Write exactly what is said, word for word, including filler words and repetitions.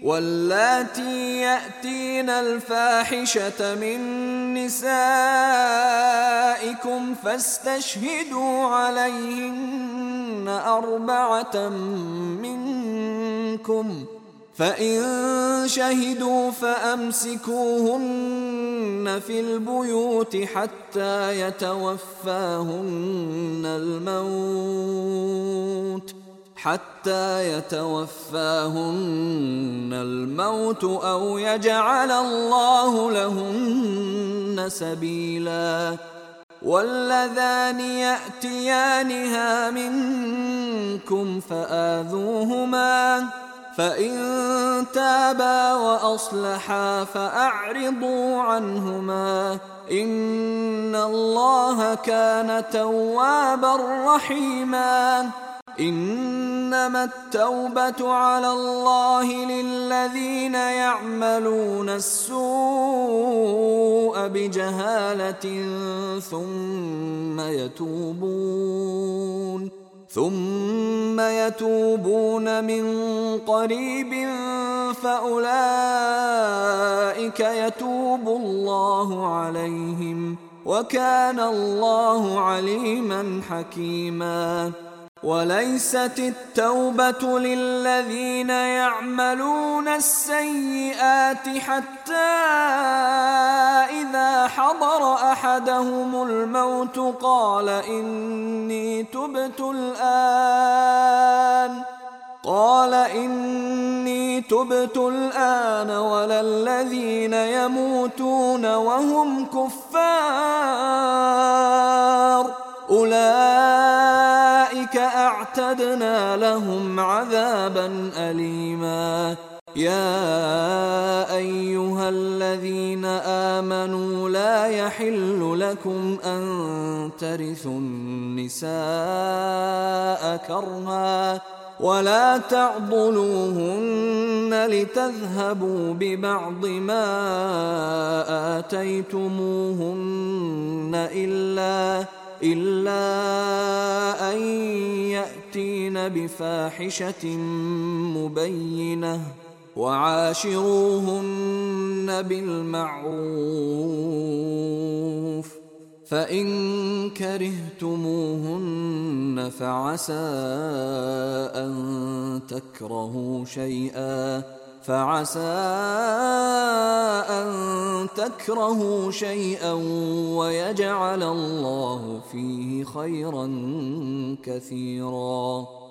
واللاتي يأتين الفاحشة من نسائكم فاستشهدوا عليهن أربعة منكم، فإن شهدوا فأمسكوهن في البيوت حتى يتوفاهن الموت حتى يتوفاهن الموت أو يجعل الله لهن سبيلا. واللذان يأتيانها منكم فآذوهما، فإن تابا وأصلحا فأعرضوا عنهما، إن الله كان توابا رحيما. إنما التوبة على الله للذين يعملون السوء بجهالة ثم يتوبون ثم يتوبون من قريب فأولئك يتوب الله عليهم، وكان الله عليما حكيما. وليست التوبة للذين يعملون السيئات حتى إذا حضر أحدهم الموت قال إني تبت الآن قال إني تبت الآن ولا الذين يموتون وهم كفار، أولئك أعتدنا لهم عذابا أليما. يا أيها الذين آمنوا لا يحل لكم أن ترثوا النساء كرها ولا تعضلوهن لتذهبوا ببعض ما آتيتموهن إلا إلا أن يأتين بفاحشة مبينة، وعاشروهن بالمعروف، فإن كرهتموهن فعسى أن تكرهوا شيئا فعسى أن تكرهوا شيئا ويجعل الله فيه خيرا كثيرا.